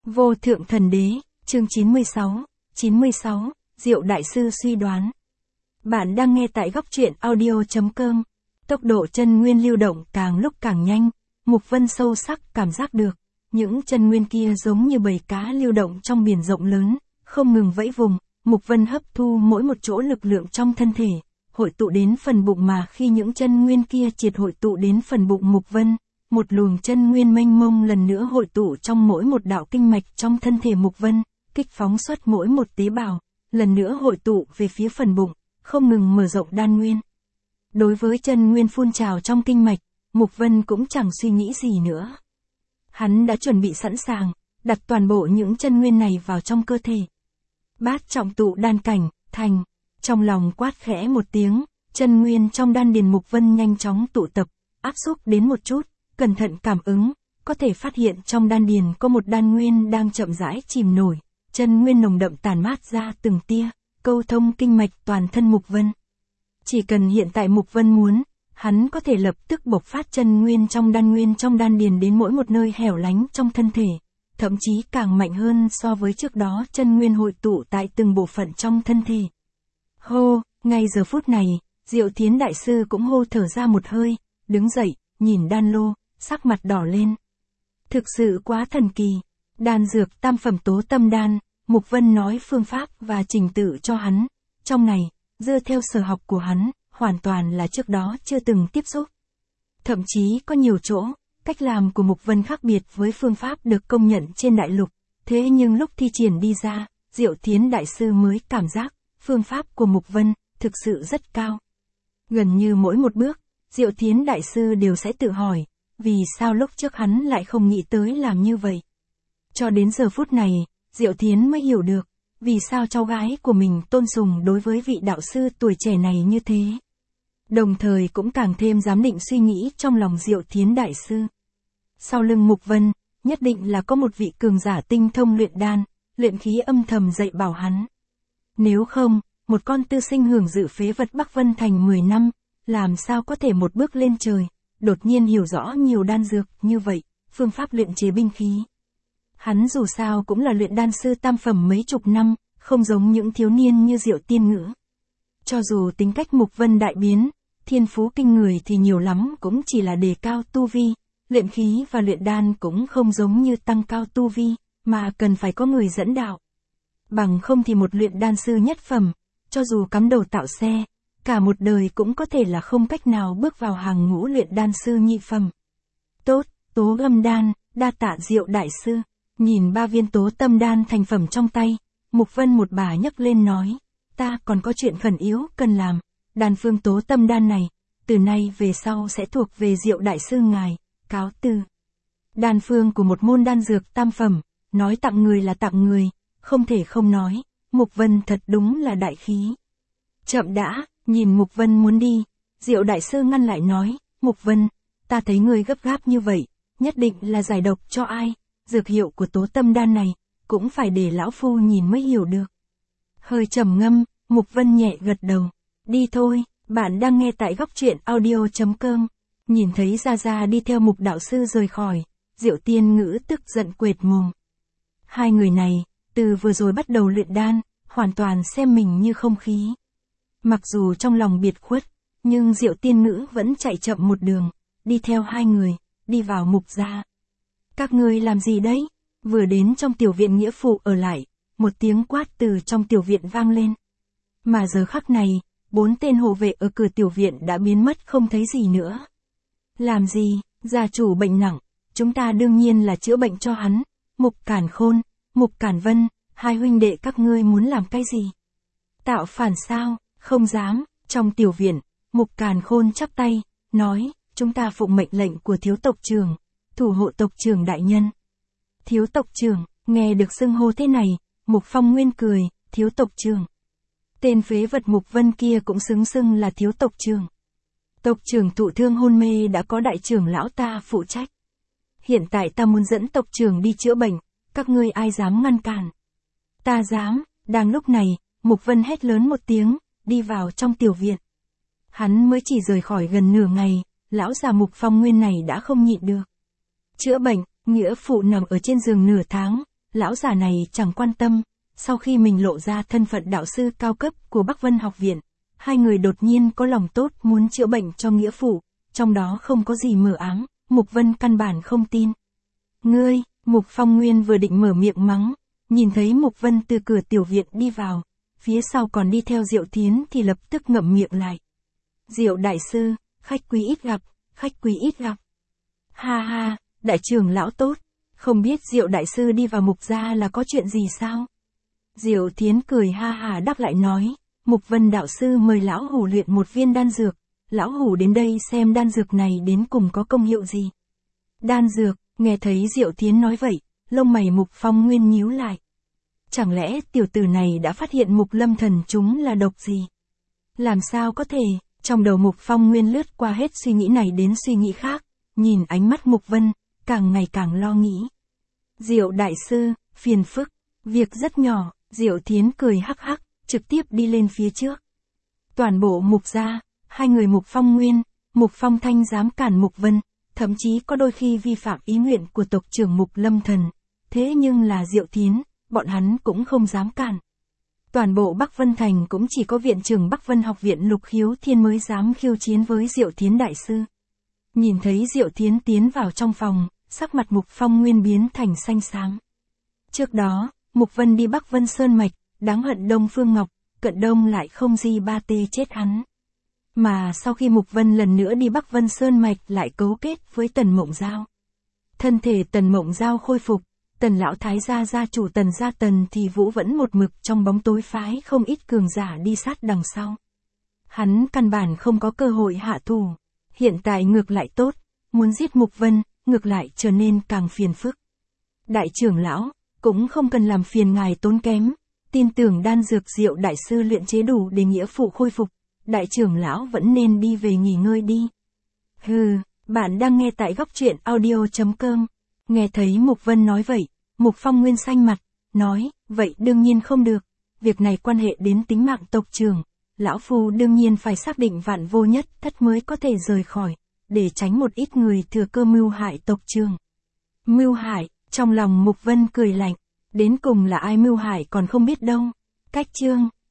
Vô thượng thần đế, chương 96, Diệu Đại Sư suy đoán. Bạn đang nghe tại góc truyện audio.com. Tốc độ chân nguyên lưu động càng lúc càng nhanh, Mục Vân sâu sắc cảm giác được. Những chân nguyên kia giống như bầy cá lưu động trong biển rộng lớn, không ngừng vẫy vùng. Mục Vân hấp thu mỗi một chỗ lực lượng trong thân thể, hội tụ đến phần bụng, mà khi những chân nguyên kia triệt hội tụ đến phần bụng Mục Vân, một luồng chân nguyên mênh mông lần nữa hội tụ trong mỗi một đạo kinh mạch trong thân thể Mục Vân, kích phóng xuất mỗi một tế bào, lần nữa hội tụ về phía phần bụng, không ngừng mở rộng đan nguyên. Đối với chân nguyên phun trào trong kinh mạch, Mục Vân cũng chẳng suy nghĩ gì nữa. Hắn đã chuẩn bị sẵn sàng, đặt toàn bộ những chân nguyên này vào trong cơ thể. Bát trọng tụ đan cảnh, thành. Trong lòng quát khẽ một tiếng, chân nguyên trong đan điền Mục Vân nhanh chóng tụ tập, áp xúc đến một chút, cẩn thận cảm ứng, có thể phát hiện trong đan điền có một đan nguyên đang chậm rãi chìm nổi, chân nguyên nồng đậm tản mát ra từng tia, câu thông kinh mạch toàn thân Mục Vân. Chỉ cần hiện tại Mục Vân muốn, hắn có thể lập tức bộc phát chân nguyên trong đan điền đến mỗi một nơi hẻo lánh trong thân thể, thậm chí càng mạnh hơn so với trước đó chân nguyên hội tụ tại từng bộ phận trong thân thể. Hô, ngay giờ phút này, Diệu Thiến Đại Sư cũng hô thở ra một hơi, đứng dậy, nhìn đan lô, sắc mặt đỏ lên. Thực sự quá thần kỳ, đan dược tam phẩm tố tâm đan, Mục Vân nói phương pháp và trình tự cho hắn, trong này, dựa theo sở học của hắn, hoàn toàn là trước đó chưa từng tiếp xúc. Thậm chí có nhiều chỗ, cách làm của Mục Vân khác biệt với phương pháp được công nhận trên đại lục, thế nhưng lúc thi triển đi ra, Diệu Thiến Đại Sư mới cảm giác, phương pháp của Mục Vân, thực sự rất cao. Gần như mỗi một bước, Diệu Thiến Đại Sư đều sẽ tự hỏi, vì sao lúc trước hắn lại không nghĩ tới làm như vậy. Cho đến giờ phút này, Diệu Thiến mới hiểu được, vì sao cháu gái của mình tôn sùng đối với vị đạo sư tuổi trẻ này như thế. Đồng thời cũng càng thêm giám định suy nghĩ trong lòng Diệu Thiến Đại Sư. Sau lưng Mục Vân, nhất định là có một vị cường giả tinh thông luyện đan, luyện khí âm thầm dạy bảo hắn. Nếu không, một con tư sinh hưởng dự phế vật Bắc Vân Thành 10 năm, làm sao có thể một bước lên trời, đột nhiên hiểu rõ nhiều đan dược như vậy, phương pháp luyện chế binh khí. Hắn dù sao cũng là luyện đan sư tam phẩm mấy chục năm, không giống những thiếu niên như Diệu Tiên Ngữ. Cho dù tính cách Mục Vân đại biến, thiên phú kinh người thì nhiều lắm cũng chỉ là đề cao tu vi, luyện khí và luyện đan cũng không giống như tăng cao tu vi, mà cần phải có người dẫn đạo. Bằng không thì một luyện đan sư nhất phẩm, cho dù cắm đầu tạo xe, cả một đời cũng có thể là không cách nào bước vào hàng ngũ luyện đan sư nhị phẩm. Tốt, tố âm đan, đa tạ Diệu Đại Sư. Nhìn 3 viên tố tâm đan thành phẩm trong tay, Mục Vân một bà nhấc lên nói, ta còn có chuyện khẩn yếu cần làm, đan phương tố tâm đan này, từ nay về sau sẽ thuộc về Diệu Đại Sư ngài, cáo từ. Đan phương của một môn đan dược tam phẩm, nói tặng người là tặng người, không thể không nói, Mục Vân thật đúng là đại khí. Chậm đã, nhìn Mục Vân muốn đi, Diệu Đại Sư ngăn lại nói, Mục Vân, ta thấy người gấp gáp như vậy, nhất định là giải độc cho ai, dược hiệu của tố tâm đan này, cũng phải để lão phu nhìn mới hiểu được. Hơi trầm ngâm, Mục Vân nhẹ gật đầu, đi thôi, bạn đang nghe tại góc truyện audio.com, nhìn thấy Gia Gia đi theo Mục Đạo Sư rời khỏi, Diệu Tiên Ngữ tức giận quệt mồm. Hai người này, từ vừa rồi bắt đầu luyện đan, hoàn toàn xem mình như không khí. Mặc dù trong lòng biệt khuất, nhưng Diệu Tiên Ngữ vẫn chạy chậm một đường, đi theo hai người, đi vào Mục gia. Các ngươi làm gì đấy? Vừa đến trong tiểu viện nghĩa phụ ở lại, một tiếng quát từ trong tiểu viện vang lên. Mà giờ khắc này, 4 tên hộ vệ ở cửa tiểu viện đã biến mất không thấy gì nữa. Làm gì? Gia chủ bệnh nặng, chúng ta đương nhiên là chữa bệnh cho hắn. Mục Cản Khôn, Mục Cản Vân, hai huynh đệ các ngươi muốn làm cái gì? Tạo phản sao? Không dám. Trong tiểu viện, Mục Cản Khôn chắp tay, nói, chúng ta phụng mệnh lệnh của thiếu tộc trưởng, thủ hộ tộc trưởng đại nhân. Thiếu tộc trưởng, nghe được xưng hô thế này, Mục Phong Nguyên cười, thiếu tộc trưởng. Tên phế vật Mục Vân kia cũng xưng là thiếu tộc trưởng. Tộc trưởng thụ thương hôn mê đã có đại trưởng lão ta phụ trách. Hiện tại ta muốn dẫn tộc trưởng đi chữa bệnh, các ngươi ai dám ngăn cản? Ta dám. Đang lúc này, Mục Vân hét lớn một tiếng, đi vào trong tiểu viện. Hắn mới chỉ rời khỏi gần nửa ngày, lão già Mục Phong Nguyên này đã không nhịn được. Chữa bệnh, nghĩa phụ nằm ở trên giường nửa tháng, lão già này chẳng quan tâm, sau khi mình lộ ra thân phận đạo sư cao cấp của Bắc Vân học viện, hai người đột nhiên có lòng tốt muốn chữa bệnh cho nghĩa phụ, trong đó không có gì mờ ám, Mục Vân căn bản không tin. Ngươi, Mục Phong Nguyên vừa định mở miệng mắng, nhìn thấy Mục Vân từ cửa tiểu viện đi vào, phía sau còn đi theo Diệu Thiến thì lập tức ngậm miệng lại. Diệu đại sư, khách quý ít gặp, khách quý ít gặp. Ha ha, đại trưởng lão tốt, không biết Diệu đại sư đi vào Mục gia là có chuyện gì sao? Diệu Thiến cười ha ha đáp lại nói, Mục Vân đạo sư mời lão hủ luyện một viên đan dược, lão hủ đến đây xem đan dược này đến cùng có công hiệu gì. Đan dược, nghe thấy Diệu Thiến nói vậy, lông mày Mục Phong Nguyên nhíu lại. Chẳng lẽ tiểu tử này đã phát hiện Mục Lâm thần chúng là độc gì? Làm sao có thể, trong đầu Mục Phong Nguyên lướt qua hết suy nghĩ này đến suy nghĩ khác, nhìn ánh mắt Mục Vân, càng ngày càng lo nghĩ. Diệu đại sư, phiền phức, việc rất nhỏ, Diệu Thiến cười hắc hắc, trực tiếp đi lên phía trước. Toàn bộ Mục gia, hai người Mục Phong Nguyên, Mục Phong Thanh dám cản Mục Vân, thậm chí có đôi khi vi phạm ý nguyện của tộc trưởng Mục Lâm thần, thế nhưng là Diệu Thiến, bọn hắn cũng không dám cản. Toàn bộ Bắc Vân Thành cũng chỉ có viện trưởng Bắc Vân học viện Lục Khiếu Thiên mới dám khiêu chiến với Diệu Thiến đại sư. Nhìn thấy Diệu Thiến tiến vào trong phòng, sắc mặt Mục Phong Nguyên biến thành xanh xám. Trước đó, Mục Vân đi Bắc Vân Sơn Mạch, đáng hận Đông Phương Ngọc, Cận Đông lại không di ba tê chết hắn. Mà sau khi Mục Vân lần nữa đi Bắc Vân Sơn Mạch lại cấu kết với Tần Mộng Giao. Thân thể Tần Mộng Giao khôi phục, Tần lão thái gia gia chủ Tần gia Tần thì Vũ vẫn một mực trong bóng tối phái không ít cường giả đi sát đằng sau. Hắn căn bản không có cơ hội hạ thủ, hiện tại ngược lại tốt, muốn giết Mục Vân, ngược lại trở nên càng phiền phức. Đại trưởng lão, cũng không cần làm phiền ngài tốn kém, tin tưởng đan dược Diệu đại sư luyện chế đủ để nghĩa phụ khôi phục, đại trưởng lão vẫn nên đi về nghỉ ngơi đi. Hừ, bạn đang nghe tại góc truyện audio.com. Nghe thấy Mục Vân nói vậy, Mục Phong Nguyên xanh mặt, nói, vậy đương nhiên không được, việc này quan hệ đến tính mạng tộc trưởng, lão phu đương nhiên phải xác định vạn vô nhất thất mới có thể rời khỏi, để tránh một ít người thừa cơ mưu hại tộc trưởng. Mưu hại, trong lòng Mục Vân cười lạnh, đến cùng là ai mưu hại còn không biết đâu. Cách chương